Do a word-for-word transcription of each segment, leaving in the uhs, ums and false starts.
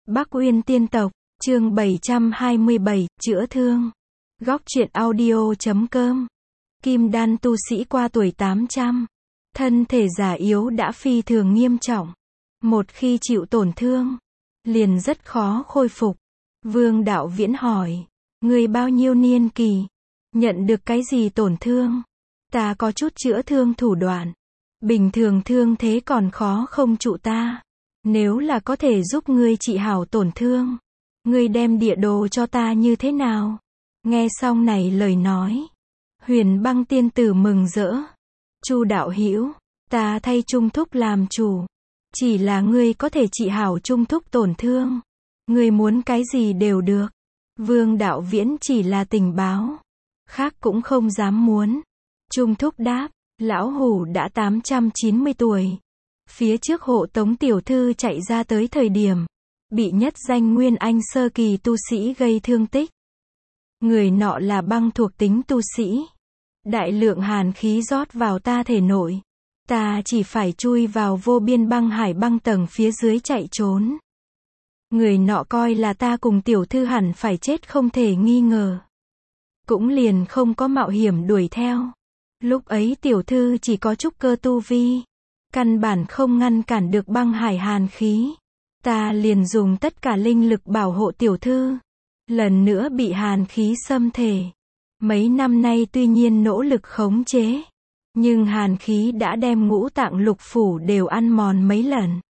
Bắc Uyên Tiên Tộc, chương bảy trăm hai mươi bảy, chữa thương. Góc truyện audio chấm com. Kim đan tu sĩ qua tuổi tám trăm. Thân thể già yếu đã phi thường nghiêm trọng. Một khi chịu tổn thương, liền rất khó khôi phục. Vương Đạo Viễn hỏi, người bao nhiêu niên kỳ? Nhận được cái gì tổn thương? Ta có chút chữa thương thủ đoạn. Bình thường thương thế còn khó không trụ ta. Nếu là có thể giúp ngươi trị hảo tổn thương, ngươi đem địa đồ cho ta như thế nào? Nghe xong này lời nói, Huyền Băng tiên tử mừng rỡ. Chu đạo hữu, ta thay Trung Thúc làm chủ. Chỉ là ngươi có thể trị hảo Trung Thúc tổn thương, ngươi muốn cái gì đều được. Vương Đạo Viễn chỉ là tình báo, khác cũng không dám muốn. Trung Thúc đáp, lão hủ đã tám trăm chín mươi tuổi. Phía trước hộ tống tiểu thư chạy ra tới thời điểm, bị nhất danh Nguyên Anh sơ kỳ tu sĩ gây thương tích. Người nọ là băng thuộc tính tu sĩ. Đại lượng hàn khí rót vào ta thể nội. Ta chỉ phải chui vào vô biên băng hải băng tầng phía dưới chạy trốn. Người nọ coi là ta cùng tiểu thư hẳn phải chết không thể nghi ngờ. Cũng liền không có mạo hiểm đuổi theo. Lúc ấy tiểu thư chỉ có trúc cơ tu vi. Căn bản không ngăn cản được băng hải hàn khí. Ta liền dùng tất cả linh lực bảo hộ tiểu thư. Lần nữa bị hàn khí xâm thể. Mấy năm nay tuy nhiên nỗ lực khống chế. Nhưng hàn khí đã đem ngũ tạng lục phủ đều ăn mòn mấy lần.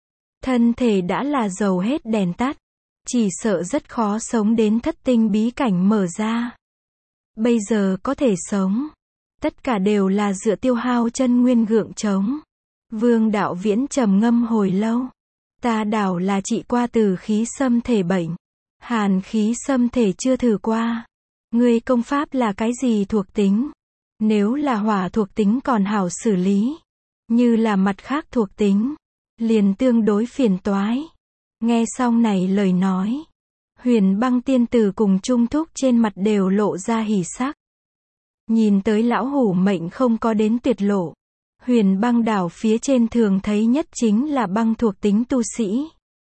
Thân thể đã là dầu hết đèn tắt. Chỉ sợ rất khó sống đến thất tinh bí cảnh mở ra. Bây giờ có thể sống. Tất cả đều là dựa tiêu hao chân nguyên gượng chống. Vương Đạo Viễn trầm ngâm hồi lâu. Ta đảo là trị qua từ khí xâm thể bệnh. Hàn khí xâm thể chưa thử qua. Ngươi công pháp là cái gì thuộc tính? Nếu là hỏa thuộc tính còn hảo xử lý. Như là mặt khác thuộc tính, liền tương đối phiền toái. Nghe xong này lời nói, Huyền Băng tiên tử cùng Trung Thúc trên mặt đều lộ ra hỉ sắc. Nhìn tới lão hủ mệnh không có đến tuyệt lộ. Huyền Băng đảo phía trên thường thấy nhất chính là băng thuộc tính tu sĩ.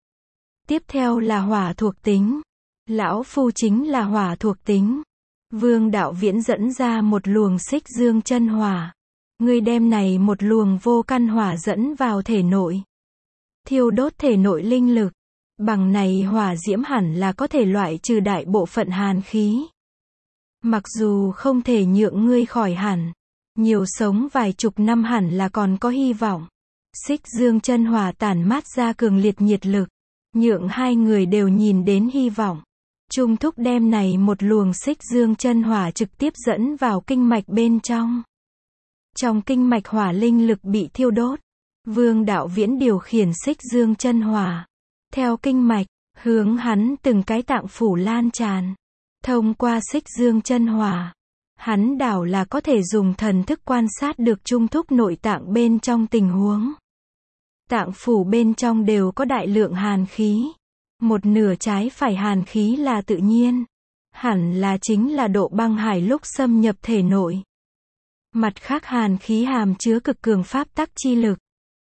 Tiếp theo là hỏa thuộc tính. Lão phu chính là hỏa thuộc tính. Vương Đạo Viễn dẫn ra một luồng xích dương chân hỏa. Ngươi đem này một luồng vô căn hỏa dẫn vào thể nội. Thiêu đốt thể nội linh lực. Bằng này hỏa diễm hẳn là có thể loại trừ đại bộ phận hàn khí. Mặc dù không thể nhượng ngươi khỏi hẳn. Nhiều sống vài chục năm hẳn là còn có hy vọng. Xích dương chân hỏa tản mát ra cường liệt nhiệt lực. Nhượng hai người đều nhìn đến hy vọng. Trung Thúc đem này một luồng xích dương chân hỏa trực tiếp dẫn vào kinh mạch bên trong. Trong kinh mạch hỏa linh lực bị thiêu đốt. Vương Đạo Viễn điều khiển xích dương chân hỏa. Theo kinh mạch, hướng hắn từng cái tạng phủ lan tràn. Thông qua xích dương chân hỏa. Hắn đảo là có thể dùng thần thức quan sát được Trung Thúc nội tạng bên trong tình huống. Tạng phủ bên trong đều có đại lượng hàn khí. Một nửa trái phải hàn khí là tự nhiên. Hẳn là chính là độ băng hải lúc xâm nhập thể nội. Mặt khác hàn khí hàm chứa cực cường pháp tắc chi lực.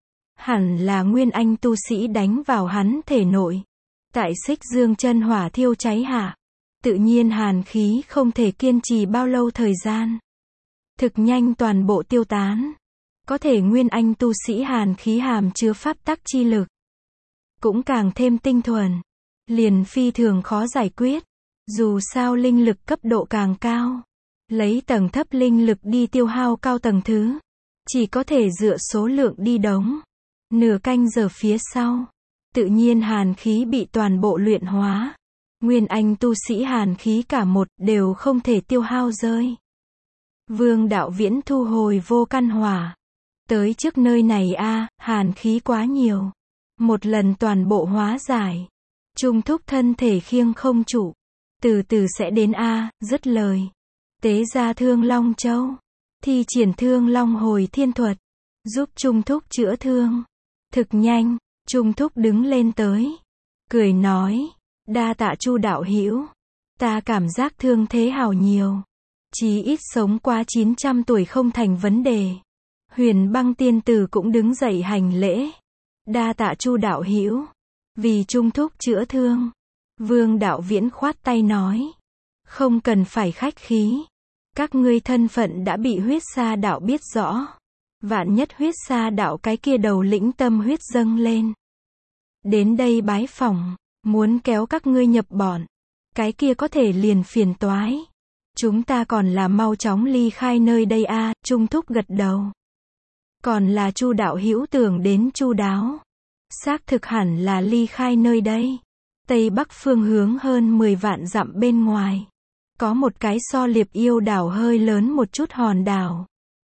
Hẳn là Nguyên Anh tu sĩ đánh vào hắn thể nội. Tại xích dương chân hỏa thiêu cháy hạ. Tự nhiên hàn khí không thể kiên trì bao lâu thời gian. Thực nhanh toàn bộ tiêu tán. Có thể Nguyên Anh tu sĩ hàn khí hàm chứa pháp tắc chi lực. Cũng càng thêm tinh thuần. Liền phi thường khó giải quyết. Dù sao linh lực cấp độ càng cao. Lấy tầng thấp linh lực đi tiêu hao cao tầng thứ. Chỉ có thể dựa số lượng đi đống. Nửa canh giờ phía sau. Tự nhiên hàn khí bị toàn bộ luyện hóa. Nguyên Anh tu sĩ hàn khí cả một đều không thể tiêu hao rơi. Vương Đạo Viễn thu hồi vô căn hỏa. Tới trước nơi này a, hàn khí quá nhiều. Một lần toàn bộ hóa giải. Trung Thúc thân thể khiêng không trụ. Từ từ sẽ đến a, dứt lời. Tế ra Thương Long Châu. Thi triển Thương Long hồi thiên thuật. Giúp Trung Thúc chữa thương. Thực nhanh, Trung Thúc đứng lên tới. Cười nói. Đa tạ Chu đạo hữu. Ta cảm giác thương thế hào nhiều. Chí ít sống qua chín trăm tuổi không thành vấn đề. Huyền Băng tiên tử cũng đứng dậy hành lễ. Đa tạ Chu đạo hữu. Vì Trung Thúc chữa thương, Vương Đạo Viễn khoát tay nói. Không cần phải khách khí. Các ngươi thân phận đã bị huyết sa đạo biết rõ. Vạn nhất huyết sa đạo cái kia đầu lĩnh tâm huyết dâng lên. Đến đây bái phỏng, muốn kéo các ngươi nhập bọn. Cái kia có thể liền phiền toái. Chúng ta còn là mau chóng ly khai nơi đây a. Trung Thúc gật đầu. Còn là Chu đạo hữu tưởng đến chu đáo. Xác thực hẳn là ly khai nơi đây. Tây Bắc phương hướng hơn mười vạn dặm bên ngoài. Có một cái so Liệp Yêu đảo hơi lớn một chút hòn đảo.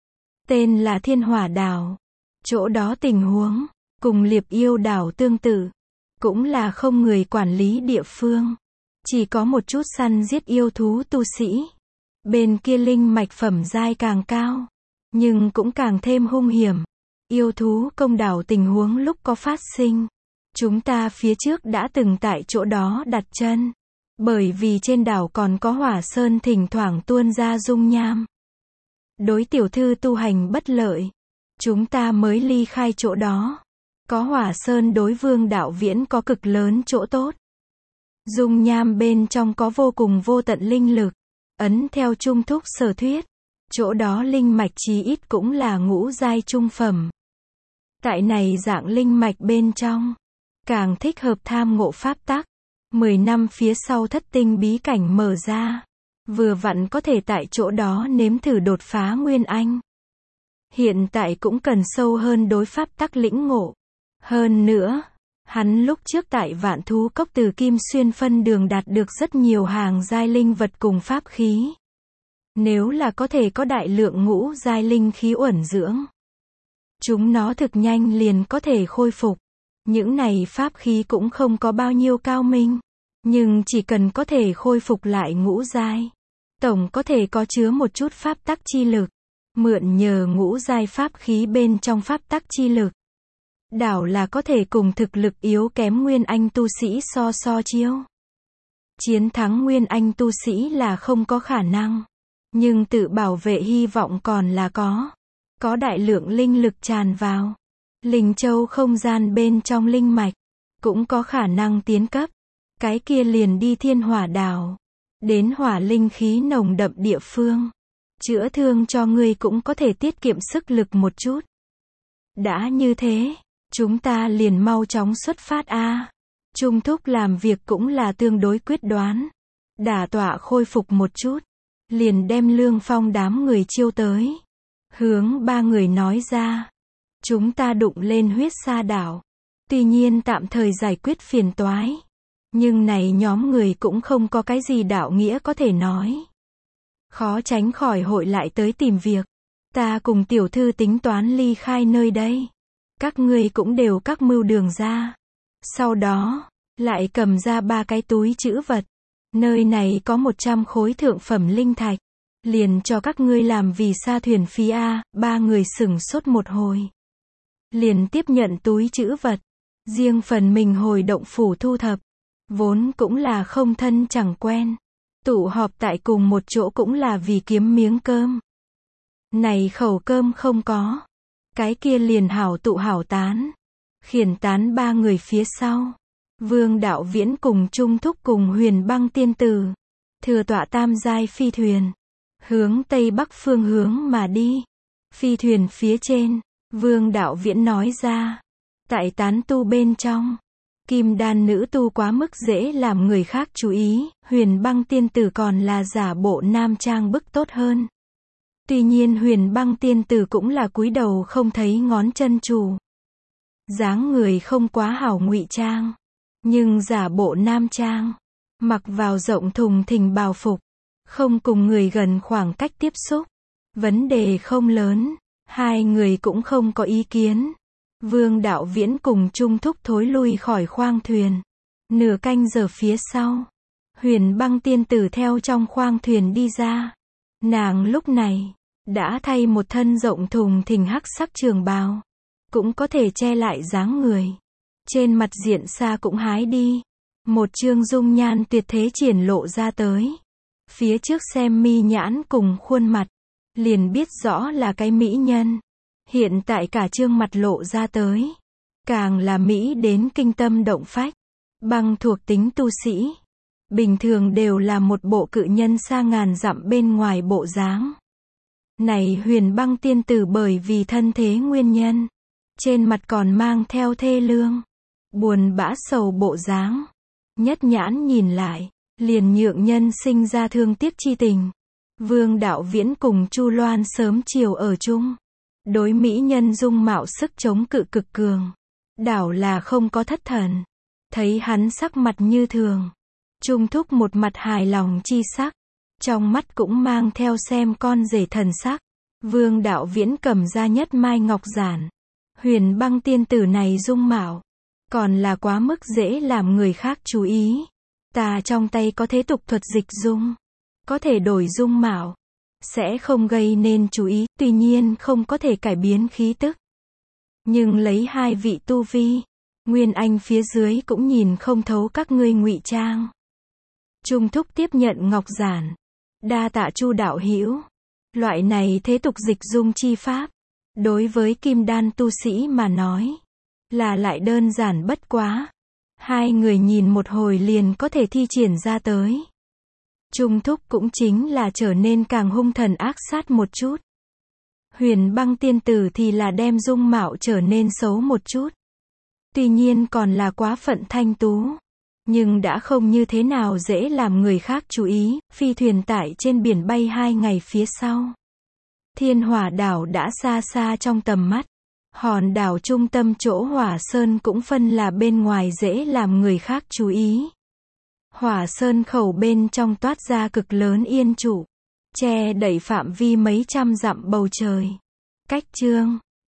Tên là Thiên Hỏa đảo. Chỗ đó tình huống, cùng Liệp Yêu đảo tương tự. Cũng là không người quản lý địa phương. Chỉ có một chút săn giết yêu thú tu sĩ. Bên kia linh mạch phẩm giai càng cao. Nhưng cũng càng thêm hung hiểm. Yêu thú công đảo tình huống lúc có phát sinh. Chúng ta phía trước đã từng tại chỗ đó đặt chân. Bởi vì trên đảo còn có hỏa sơn thỉnh thoảng tuôn ra dung nham. Đối tiểu thư tu hành bất lợi. Chúng ta mới ly khai chỗ đó. Có hỏa sơn đối Vương Đạo Viễn có cực lớn chỗ tốt. Dung nham bên trong có vô cùng vô tận linh lực. Ấn theo Trung Thúc sở thuyết. Chỗ đó linh mạch chí ít cũng là ngũ giai trung phẩm. Tại này dạng linh mạch bên trong. Càng thích hợp tham ngộ pháp tắc. Mười năm phía sau thất tinh bí cảnh mở ra. Vừa vặn có thể tại chỗ đó nếm thử đột phá Nguyên Anh. Hiện tại cũng cần sâu hơn đối pháp tắc lĩnh ngộ. Hơn nữa, hắn lúc trước tại Vạn Thú Cốc từ Kim Xuyên phân đường đạt được rất nhiều hàng giai linh vật cùng pháp khí. Nếu là có thể có đại lượng ngũ giai linh khí uẩn dưỡng. Chúng nó thực nhanh liền có thể khôi phục. Những này pháp khí cũng không có bao nhiêu cao minh. Nhưng chỉ cần có thể khôi phục lại ngũ giai. Tổng có thể có chứa một chút pháp tắc chi lực. Mượn nhờ ngũ giai pháp khí bên trong pháp tắc chi lực. Đảo là có thể cùng thực lực yếu kém Nguyên Anh tu sĩ so so chiêu. Chiến thắng Nguyên Anh tu sĩ là không có khả năng. Nhưng tự bảo vệ hy vọng còn là có. Có đại lượng linh lực tràn vào. Linh châu không gian bên trong linh mạch. Cũng có khả năng tiến cấp. Cái kia liền đi Thiên Hỏa đảo. Đến hỏa linh khí nồng đậm địa phương. Chữa thương cho ngươi cũng có thể tiết kiệm sức lực một chút. Đã như thế, chúng ta liền mau chóng xuất phát a. Trung Thúc làm việc cũng là tương đối quyết đoán. Đả tọa khôi phục một chút. Liền đem Lương Phong đám người chiêu tới. Hướng ba người nói ra. Chúng ta đụng lên huyết sa đảo. Tuy nhiên tạm thời giải quyết phiền toái. Nhưng này nhóm người cũng không có cái gì đạo nghĩa có thể nói. Khó tránh khỏi hội lại tới tìm việc. Ta cùng tiểu thư tính toán ly khai nơi đây. Các ngươi cũng đều các mưu đường ra. Sau đó, lại cầm ra ba cái túi trữ vật. Nơi này có một trăm khối thượng phẩm linh thạch. Liền cho các ngươi làm vì sa thuyền phí a. Ba người sửng sốt một hồi. Liền tiếp nhận túi trữ vật. Riêng phần mình hồi động phủ thu thập. Vốn cũng là không thân chẳng quen. Tụ họp tại cùng một chỗ cũng là vì kiếm miếng cơm. Này khẩu cơm không có. Cái kia liền hảo tụ hảo tán. Khiển tán ba người phía sau. Vương Đạo Viễn cùng Trung Thúc cùng Huyền Băng tiên tử. Thừa tọa tam giai phi thuyền. Hướng Tây Bắc phương hướng mà đi. Phi thuyền phía trên. Vương Đạo Viễn nói ra. Tại tán tu bên trong. Kim đan nữ tu quá mức dễ làm người khác chú ý. Huyền Băng tiên tử còn là giả bộ nam trang bức tốt hơn. Tuy nhiên Huyền Băng tiên tử cũng là cúi đầu không thấy ngón chân chủ. Dáng người không quá hảo ngụy trang. Nhưng giả bộ nam trang. Mặc vào rộng thùng thình bào phục. Không cùng người gần khoảng cách tiếp xúc. Vấn đề không lớn. Hai người cũng không có ý kiến. Vương Đạo Viễn cùng Trung Thúc thối lui khỏi khoang thuyền. Nửa canh giờ phía sau. Huyền Băng tiên tử theo trong khoang thuyền đi ra. Nàng lúc này. Đã thay một thân rộng thùng thình hắc sắc trường bào. Cũng có thể che lại dáng người. Trên mặt diện xa cũng hái đi. Một trương dung nhan tuyệt thế triển lộ ra tới. Phía trước xem mi nhãn cùng khuôn mặt. Liền biết rõ là cái mỹ nhân. Hiện tại cả trương mặt lộ ra tới. càng là mỹ đến kinh tâm động phách. Băng thuộc tính tu sĩ, bình thường đều là một bộ cự nhân xa ngàn dặm bên ngoài bộ dáng. Này Huyền Băng tiên tử bởi vì thân thế nguyên nhân, trên mặt còn mang theo thê lương, buồn bã sầu bộ dáng. Nhất nhãn nhìn lại, liền nhượng nhân sinh ra thương tiếc chi tình. Vương Đạo Viễn cùng Chu Loan sớm chiều ở chung. Đối mỹ nhân dung mạo sức chống cự cực cường. Đảo là không có thất thần. Thấy hắn sắc mặt như thường. Trung Thúc một mặt hài lòng chi sắc. Trong mắt cũng mang theo xem con rể thần sắc. Vương Đạo Viễn cầm ra nhất mai ngọc giản. Huyền Băng tiên tử này dung mạo, còn là quá mức dễ làm người khác chú ý. Ta trong tay có thế tục thuật dịch dung, có thể đổi dung mạo, sẽ không gây nên chú ý, tuy nhiên không có thể cải biến khí tức. Nhưng lấy hai vị tu vi, Nguyên Anh phía dưới cũng nhìn không thấu các ngươi ngụy trang. Trung Thúc tiếp nhận ngọc giản. Đa tạ Chu đạo hữu. Loại này thế tục dịch dung chi pháp, đối với kim đan tu sĩ mà nói, là lại đơn giản bất quá. Hai người nhìn một hồi liền có thể thi triển ra tới. Trung Thúc cũng chính là trở nên càng hung thần ác sát một chút. Huyền Băng tiên tử thì là đem dung mạo trở nên xấu một chút. Tuy nhiên còn là quá phận thanh tú, nhưng đã không như thế nào dễ làm người khác chú ý. Phi thuyền tại trên biển bay hai ngày phía sau, Thiên Hỏa đảo đã xa xa trong tầm mắt. Hòn đảo trung tâm chỗ Hỏa Sơn cũng phân là bên ngoài dễ làm người khác chú ý. Hỏa Sơn khẩu bên trong toát ra cực lớn yên trụ, che đậy phạm vi mấy trăm dặm bầu trời. Cách chương